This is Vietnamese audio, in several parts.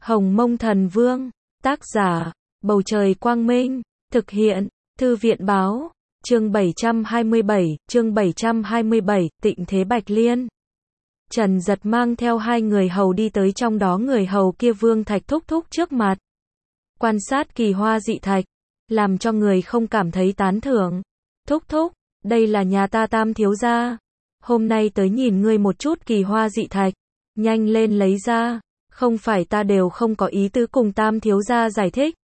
Hồng Mông Thần Vương, tác giả, Bầu Trời Quang Minh, thực hiện, Thư viện Báo, chương 727, Tịnh Thế Bạch Liên. Trần Dật mang theo hai người hầu đi tới, trong đó người hầu kia Vương Thạch thúc thúc trước mặt. Quan sát kỳ hoa dị thạch, làm cho người không cảm thấy tán thưởng. Thúc thúc, đây là nhà ta Tam thiếu gia. Hôm nay tới nhìn ngươi một chút kỳ hoa dị thạch. Nhanh lên lấy ra, không phải ta đều không có ý tứ cùng Tam thiếu gia giải thích.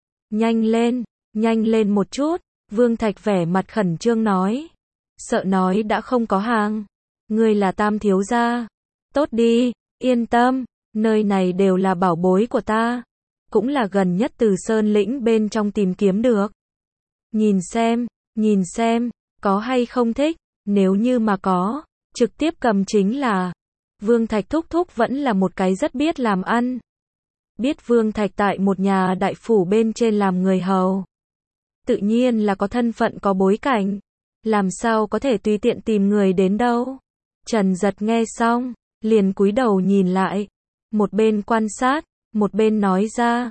Nhanh lên một chút, Vương Thạch vẻ mặt khẩn trương nói. Sợ nói đã không có hàng. Ngươi là Tam thiếu gia. Tốt đi, yên tâm, nơi này đều là bảo bối của ta. Cũng là gần nhất từ sơn lĩnh bên trong tìm kiếm được. Nhìn xem, có hay không thích, nếu như mà có, trực tiếp cầm chính là. Vương Thạch thúc thúc vẫn là một cái rất biết làm ăn. Biết Vương Thạch tại một nhà đại phủ bên trên làm người hầu. Tự nhiên là có thân phận có bối cảnh. Làm sao có thể tùy tiện tìm người đến đâu. Trần Dật nghe xong, liền cúi đầu nhìn lại. Một bên quan sát, một bên nói ra,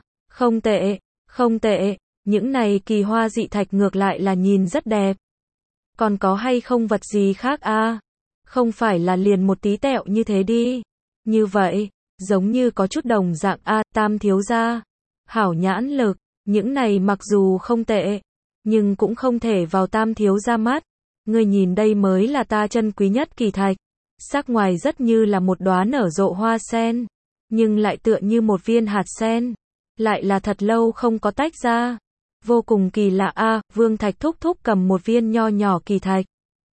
không tệ, những này kỳ hoa dị thạch ngược lại là nhìn rất đẹp. Còn có hay không vật gì khác a? Không phải là liền một tí tẹo như thế đi. Như vậy, giống như có chút đồng dạng a, Tam thiếu gia. Hảo nhãn lực, những này mặc dù không tệ, nhưng cũng không thể vào Tam thiếu gia mắt. Ngươi nhìn đây mới là ta chân quý nhất kỳ thạch. Sắc ngoài rất như là một đóa nở rộ hoa sen, nhưng lại tựa như một viên hạt sen, lại là thật lâu không có tách ra. Vô cùng kỳ lạ a. Vương Thạch thúc thúc cầm một viên nho nhỏ kỳ thạch.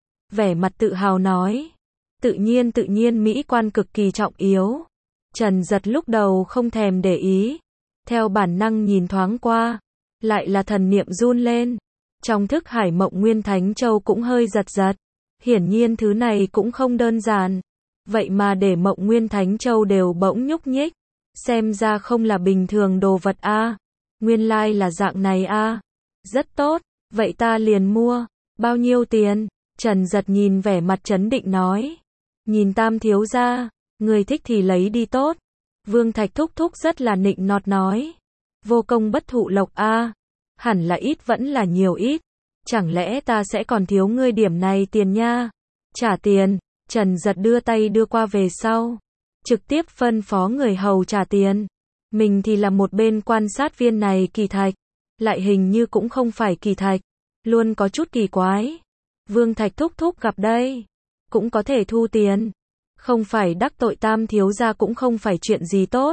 Vẻ mặt tự hào nói. Tự nhiên mỹ quan cực kỳ trọng yếu. Trần Dật lúc đầu không thèm để ý. Theo bản năng nhìn thoáng qua. Lại là thần niệm run lên. Trong thức hải Mộng Nguyên Thánh Châu cũng hơi giật giật. Hiển nhiên thứ này cũng không đơn giản. Vậy mà để Mộng Nguyên Thánh Châu đều bỗng nhúc nhích. Xem ra không là bình thường đồ vật a. Nguyên lai là dạng này a. Rất tốt, vậy ta liền mua. Bao nhiêu tiền? Trần Dật nhìn vẻ mặt trấn định nói. Nhìn Tam thiếu gia, người thích thì lấy đi tốt. Vương Thạch thúc thúc rất là nịnh nọt nói. Vô công bất thụ lộc a. Hẳn là ít vẫn là nhiều ít. Chẳng lẽ ta sẽ còn thiếu ngươi điểm này tiền nha? Trả tiền. Trần Dật đưa tay đưa qua về sau. Trực tiếp phân phó người hầu trả tiền. Mình thì là một bên quan sát viên này kỳ thạch. Lại hình như cũng không phải kỳ thạch. Luôn có chút kỳ quái. Vương Thạch thúc thúc gặp đây. Cũng có thể thu tiền. Không phải đắc tội Tam thiếu gia cũng không phải chuyện gì tốt.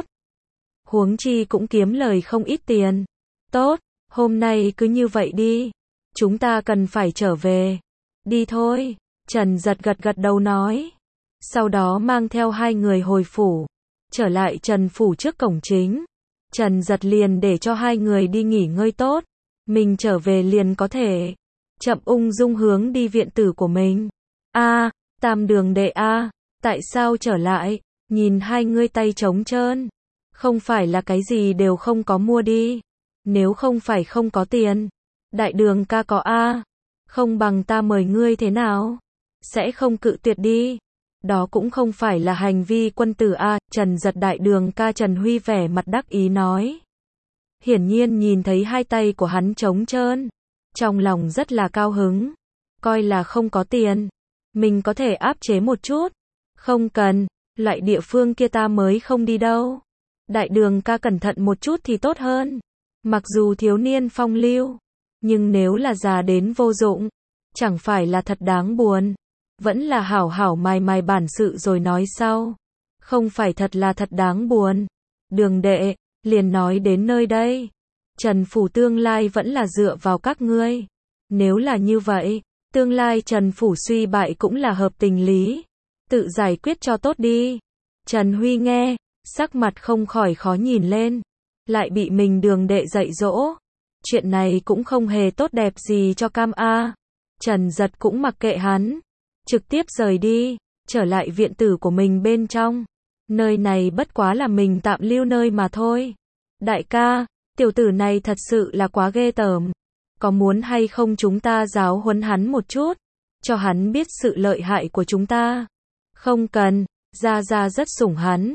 Huống chi cũng kiếm lời không ít tiền. Tốt, hôm nay cứ như vậy đi. Chúng ta cần phải trở về. Đi thôi. Trần Dật gật đầu nói. Sau đó mang theo hai người hồi phủ. Trở lại Trần phủ trước cổng chính. Trần Dật liền để cho hai người đi nghỉ ngơi tốt. Mình trở về liền có thể chậm ung dung hướng đi viện tử của mình. A, Tam đường đệ a, tại sao trở lại? Nhìn hai ngươi tay trống trơn. Không phải là cái gì đều không có mua đi. Nếu không phải không có tiền. Đại đường ca có a. Không bằng ta mời ngươi thế nào? Sẽ không cự tuyệt đi. Đó cũng không phải là hành vi quân tử a. Trần Dật đại đường ca Trần Huy vẻ mặt đắc ý nói. Hiển nhiên nhìn thấy hai tay của hắn trống trơn. Trong lòng rất là cao hứng. Coi là không có tiền. Mình có thể áp chế một chút. Không cần, loại địa phương kia ta mới không đi đâu. Đại đường ca cẩn thận một chút thì tốt hơn. Mặc dù thiếu niên phong lưu. Nhưng nếu là già đến vô dụng. Chẳng phải là thật đáng buồn. Vẫn là hảo mài bản sự rồi nói sau. Không phải thật là thật đáng buồn. Đường đệ, liền nói đến nơi đây. Trần phủ tương lai vẫn là dựa vào các ngươi. Nếu là như vậy, tương lai Trần phủ suy bại cũng là hợp tình lý. Tự giải quyết cho tốt đi. Trần Huy nghe, sắc mặt không khỏi khó nhìn lên. Lại bị mình đường đệ dạy dỗ. Chuyện này cũng không hề tốt đẹp gì cho Cam A. Trần Dật cũng mặc kệ hắn. Trực tiếp rời đi, trở lại viện tử của mình bên trong. Nơi này bất quá là mình tạm lưu nơi mà thôi. Đại ca, tiểu tử này thật sự là quá ghê tởm. Có muốn hay không chúng ta giáo huấn hắn một chút, cho hắn biết sự lợi hại của chúng ta? Không cần, Gia Gia rất sủng hắn.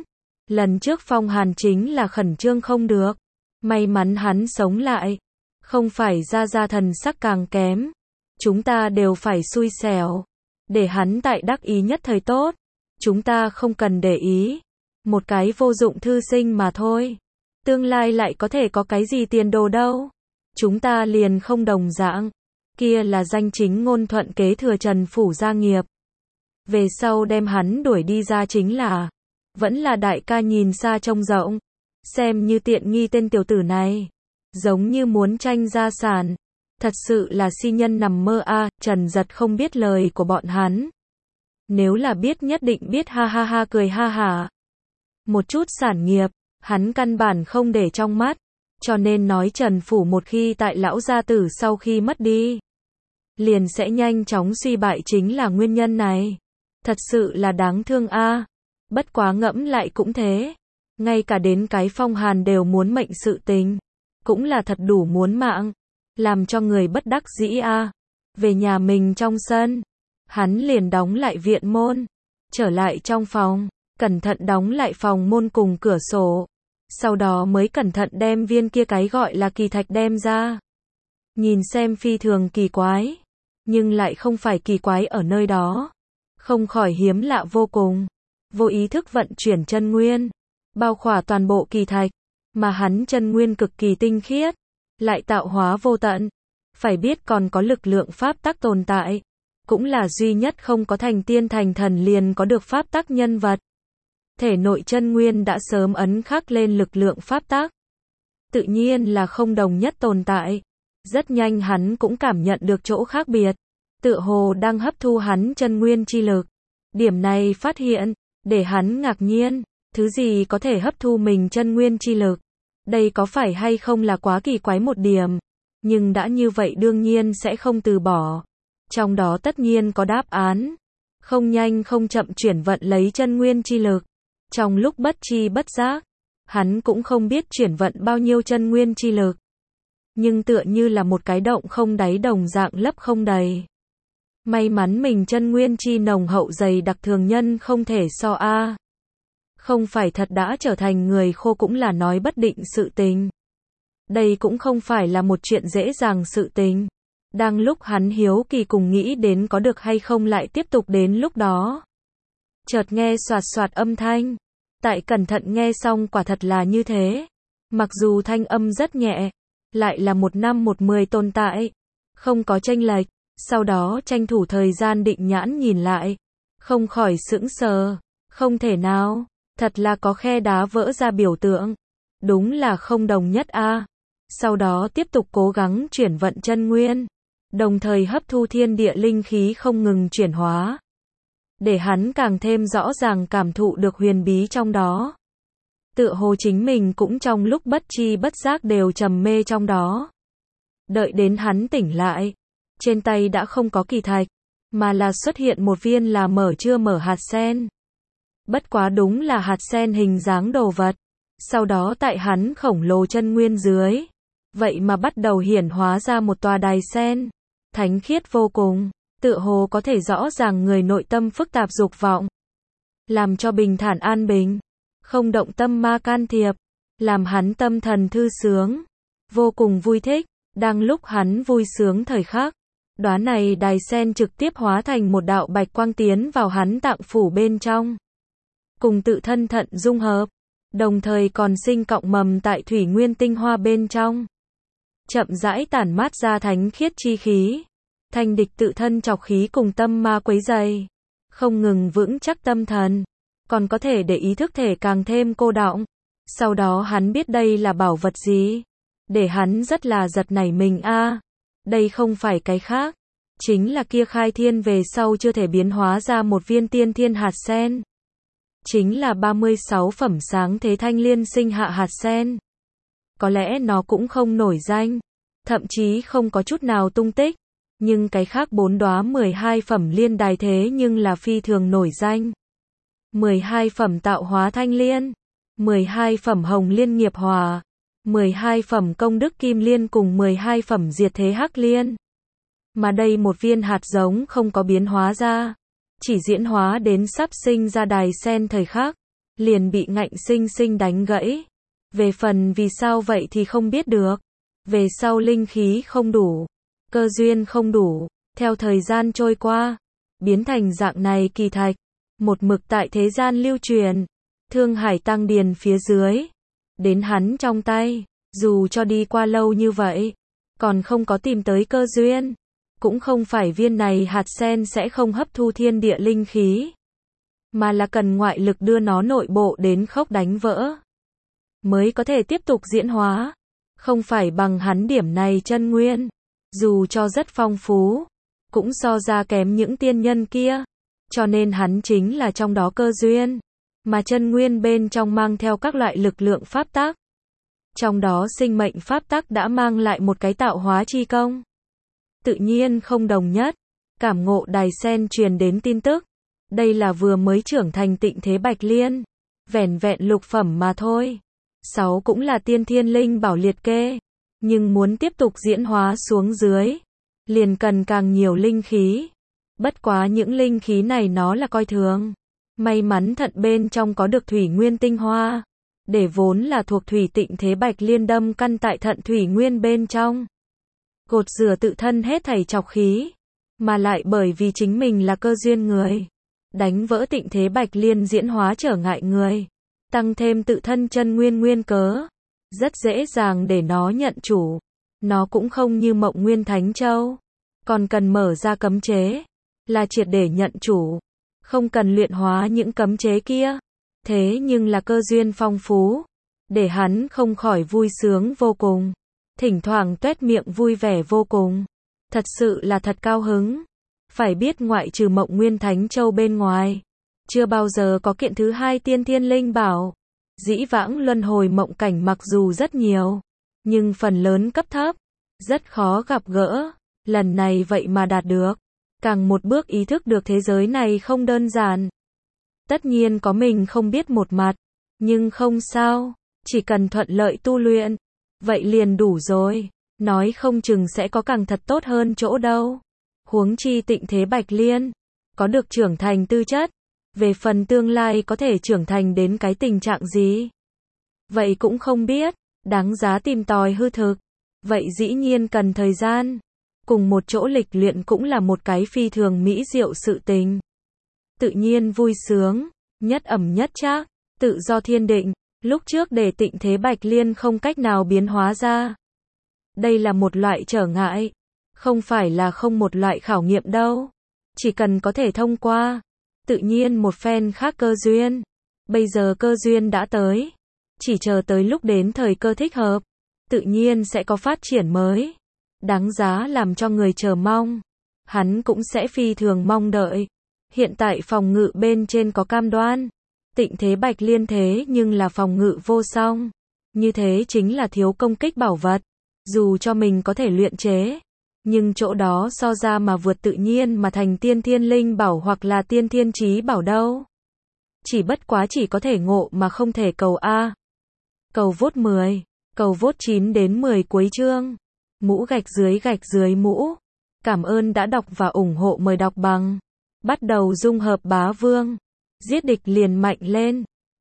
Lần trước phong hàn chính là khẩn trương không được. May mắn hắn sống lại. Không phải ra thần sắc càng kém. Chúng ta đều phải xui xẻo. Để hắn tại đắc ý nhất thời tốt. Chúng ta không cần để ý. Một cái vô dụng thư sinh mà thôi. Tương lai lại có thể có cái gì tiền đồ đâu. Chúng ta liền không đồng dạng. Kia là danh chính ngôn thuận kế thừa Trần phủ gia nghiệp. Về sau đem hắn đuổi đi ra chính là. Vẫn là đại ca nhìn xa trông rộng. Xem như tiện nghi tên tiểu tử này. Giống như muốn tranh gia sản. Thật sự là si nhân nằm mơ a. Trần Giật không biết lời của bọn hắn. Nếu là biết nhất định biết ha ha ha cười ha hả. Một chút sản nghiệp, hắn căn bản không để trong mắt. Cho nên nói Trần phủ một khi tại lão gia tử sau khi mất đi. Liền sẽ nhanh chóng suy bại chính là nguyên nhân này. Thật sự là đáng thương a. Bất quá ngẫm lại cũng thế. Ngay cả đến cái phong hàn đều muốn mệnh sự tình. Cũng là thật đủ muốn mạng. Làm cho người bất đắc dĩ a. Về nhà mình trong sân. Hắn liền đóng lại viện môn. Trở lại trong phòng. Cẩn thận đóng lại phòng môn cùng cửa sổ. Sau đó mới cẩn thận đem viên kia cái gọi là kỳ thạch đem ra. Nhìn xem phi thường kỳ quái. Nhưng lại không phải kỳ quái ở nơi đó. Không khỏi hiếm lạ vô cùng. Vô ý thức vận chuyển chân nguyên. Bao khỏa toàn bộ kỳ thạch. Mà hắn chân nguyên cực kỳ tinh khiết. Lại tạo hóa vô tận. Phải biết còn có lực lượng pháp tắc tồn tại. Cũng là duy nhất không có thành tiên thành thần liền có được pháp tắc nhân vật. Thể nội chân nguyên đã sớm ấn khắc lên lực lượng pháp tắc. Tự nhiên là không đồng nhất tồn tại. Rất nhanh hắn cũng cảm nhận được chỗ khác biệt. Tựa hồ đang hấp thu hắn chân nguyên chi lực. Điểm này phát hiện, để hắn ngạc nhiên. Thứ gì có thể hấp thu mình chân nguyên chi lực? Đây có phải hay không là quá kỳ quái một điểm. Nhưng đã như vậy đương nhiên sẽ không từ bỏ. Trong đó tất nhiên có đáp án. Không nhanh không chậm chuyển vận lấy chân nguyên chi lực. Trong lúc bất chi bất giác, hắn cũng không biết chuyển vận bao nhiêu chân nguyên chi lực. Nhưng tựa như là một cái động không đáy đồng dạng lấp không đầy. May mắn mình chân nguyên chi nồng hậu dày đặc thường nhân không thể so a. Không phải thật đã trở thành người khô cũng là nói bất định sự tình. Đây cũng không phải là một chuyện dễ dàng sự tình. Đang lúc hắn hiếu kỳ cùng nghĩ đến có được hay không lại tiếp tục đến lúc đó. Chợt nghe xoạt xoạt âm thanh. Tại cẩn thận nghe xong quả thật là như thế. Mặc dù thanh âm rất nhẹ. Lại là 1 năm 10 tồn tại. Không có chênh lệch. Sau đó tranh thủ thời gian định nhãn nhìn lại. Không khỏi sững sờ. Không thể nào. Thật là có khe đá vỡ ra biểu tượng. Đúng là không đồng nhất a. Sau đó tiếp tục cố gắng chuyển vận chân nguyên. Đồng thời hấp thu thiên địa linh khí không ngừng chuyển hóa. Để hắn càng thêm rõ ràng cảm thụ được huyền bí trong đó. Tựa hồ chính mình cũng trong lúc bất chi bất giác đều trầm mê trong đó. Đợi đến hắn tỉnh lại. Trên tay đã không có kỳ thạch. Mà là xuất hiện một viên là mở chưa mở hạt sen. Bất quá đúng là hạt sen hình dáng đồ vật. Sau đó tại hắn khổng lồ chân nguyên dưới. Vậy mà bắt đầu hiển hóa ra một tòa đài sen. Thánh khiết vô cùng. Tựa hồ có thể rõ ràng người nội tâm phức tạp dục vọng. Làm cho bình thản an bình. Không động tâm ma can thiệp. Làm hắn tâm thần thư sướng. Vô cùng vui thích. Đang lúc hắn vui sướng thời khắc. Đóa này đài sen trực tiếp hóa thành một đạo bạch quang tiến vào hắn tạng phủ bên trong. Cùng tự thân thận dung hợp. Đồng thời còn sinh cọng mầm tại thủy nguyên tinh hoa bên trong. Chậm rãi tản mát ra thánh khiết chi khí. Thanh địch tự thân chọc khí cùng tâm ma quấy dày. Không ngừng vững chắc tâm thần. Còn có thể để ý thức thể càng thêm cô đọng. Sau đó hắn biết đây là bảo vật gì. Để hắn rất là giật nảy mình a. Đây không phải cái khác. Chính là kia khai thiên về sau chưa thể biến hóa ra một viên tiên thiên hạt sen. Chính là 36 phẩm sáng thế thanh liên sinh hạ hạt sen. Có lẽ nó cũng không nổi danh. Thậm chí không có chút nào tung tích. Nhưng cái khác 4 đóa 12 phẩm liên đài thế nhưng là phi thường nổi danh. 12 phẩm tạo hóa thanh liên. 12 phẩm hồng liên nghiệp hòa. 12 phẩm công đức kim liên cùng 12 phẩm diệt thế hắc liên. Mà đây một viên hạt giống không có biến hóa ra. Chỉ diễn hóa đến sắp sinh ra đài sen thời khắc. liền bị ngạnh sinh sinh đánh gãy. Về phần vì sao vậy thì không biết được. Về sau linh khí không đủ, cơ duyên không đủ, theo thời gian trôi qua, biến thành dạng này kỳ thạch, một mực tại thế gian lưu truyền. Thương Hải Tăng Điền phía dưới, đến hắn trong tay, dù cho đi qua lâu như vậy, còn không có tìm tới cơ duyên, cũng không phải viên này hạt sen sẽ không hấp thu thiên địa linh khí, mà là cần ngoại lực đưa nó nội bộ đến khốc đánh vỡ, mới có thể tiếp tục diễn hóa, không phải bằng hắn điểm này chân nguyên, dù cho rất phong phú, cũng so ra kém những tiên nhân kia, cho nên hắn chính là trong đó cơ duyên, mà chân nguyên bên trong mang theo các loại lực lượng pháp tắc. Trong đó sinh mệnh pháp tắc đã mang lại một cái tạo hóa chi công. Tự nhiên không đồng nhất, cảm ngộ đài sen truyền đến tin tức. Đây là vừa mới trưởng thành Tịnh Thế Bạch Liên, vẻn vẹn lục phẩm mà thôi. 6 cũng là tiên thiên linh bảo liệt kê, nhưng muốn tiếp tục diễn hóa xuống dưới, liền cần càng nhiều linh khí. Bất quá những linh khí này nó là coi thường. May mắn thận bên trong có được thủy nguyên tinh hoa, để vốn là thuộc thủy Tịnh Thế Bạch Liên đâm căn tại thận thủy nguyên bên trong, gột rửa tự thân hết thảy trọc khí, mà lại bởi vì chính mình là cơ duyên người, đánh vỡ Tịnh Thế Bạch Liên diễn hóa trở ngại người, tăng thêm tự thân chân nguyên nguyên cớ, rất dễ dàng để nó nhận chủ. Nó cũng không như Mộng Nguyên Thánh Châu, còn cần mở ra cấm chế, là triệt để nhận chủ, không cần luyện hóa những cấm chế kia. Thế nhưng là cơ duyên phong phú, để hắn không khỏi vui sướng vô cùng, thỉnh thoảng tuét miệng vui vẻ vô cùng, thật sự là thật cao hứng. Phải biết ngoại trừ Mộng Nguyên Thánh Châu bên ngoài, chưa bao giờ có kiện thứ hai tiên thiên linh bảo. Dĩ vãng luân hồi mộng cảnh mặc dù rất nhiều, nhưng phần lớn cấp thấp, rất khó gặp gỡ, lần này vậy mà đạt được, càng một bước ý thức được thế giới này không đơn giản. Tất nhiên có mình không biết một mặt, nhưng không sao, chỉ cần thuận lợi tu luyện, vậy liền đủ rồi, nói không chừng sẽ có càng thật tốt hơn chỗ đâu. Huống chi Tịnh Thế Bạch Liên, có được trưởng thành tư chất, về phần tương lai có thể trưởng thành đến cái tình trạng gì, vậy cũng không biết, đáng giá tìm tòi hư thực, vậy dĩ nhiên cần thời gian, cùng một chỗ lịch luyện cũng là một cái phi thường mỹ diệu sự tình. Tự nhiên vui sướng, nhất ẩm nhất trác, tự do thiên định, lúc trước để Tịnh Thế Bạch Liên không cách nào biến hóa ra. Đây là một loại trở ngại, không phải là không một loại khảo nghiệm đâu, chỉ cần có thể thông qua, tự nhiên một phen khác cơ duyên. Bây giờ cơ duyên đã tới, chỉ chờ tới lúc đến thời cơ thích hợp, tự nhiên sẽ có phát triển mới, đáng giá làm cho người chờ mong. Hắn cũng sẽ phi thường mong đợi. Hiện tại phòng ngự bên trên có cam đoan, Tịnh Thế Bạch Liên thế nhưng là phòng ngự vô song, như thế chính là thiếu công kích bảo vật, dù cho mình có thể luyện chế, nhưng chỗ đó so ra mà vượt tự nhiên mà thành tiên thiên linh bảo hoặc là tiên thiên chí bảo đâu. Chỉ bất quá chỉ có thể ngộ mà không thể cầu a. Cầu vote 10, cầu vote 9 đến 10 cuối chương. Mũ gạch dưới mũ. Cảm ơn đã đọc và ủng hộ, mời đọc bằng. Bắt đầu dung hợp bá vương. Giết địch liền mạnh lên.